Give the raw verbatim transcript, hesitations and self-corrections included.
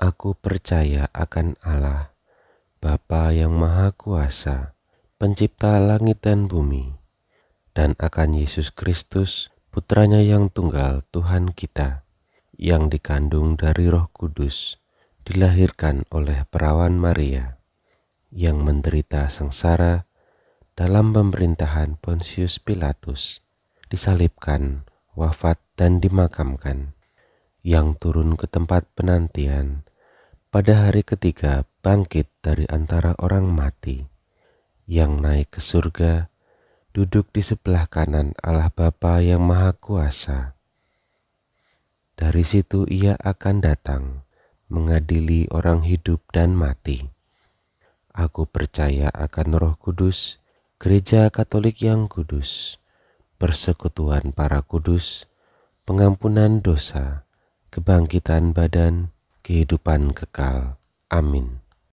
Aku percaya akan Allah, Bapa yang Maha Kuasa, Pencipta langit dan bumi, dan akan Yesus Kristus, Putranya yang tunggal Tuhan kita, yang dikandung dari Roh Kudus, dilahirkan oleh perawan Maria, yang menderita sengsara dalam pemerintahan Pontius Pilatus, disalibkan, wafat dan dimakamkan, yang turun ke tempat penantian, pada hari ketiga bangkit dari antara orang mati, yang naik ke surga, duduk di sebelah kanan Allah Bapa yang Maha Kuasa. Dari situ ia akan datang, mengadili orang hidup dan mati. Aku percaya akan Roh Kudus, Gereja Katolik yang kudus, persekutuan para kudus, pengampunan dosa, kebangkitan badan, kehidupan kekal. Amin.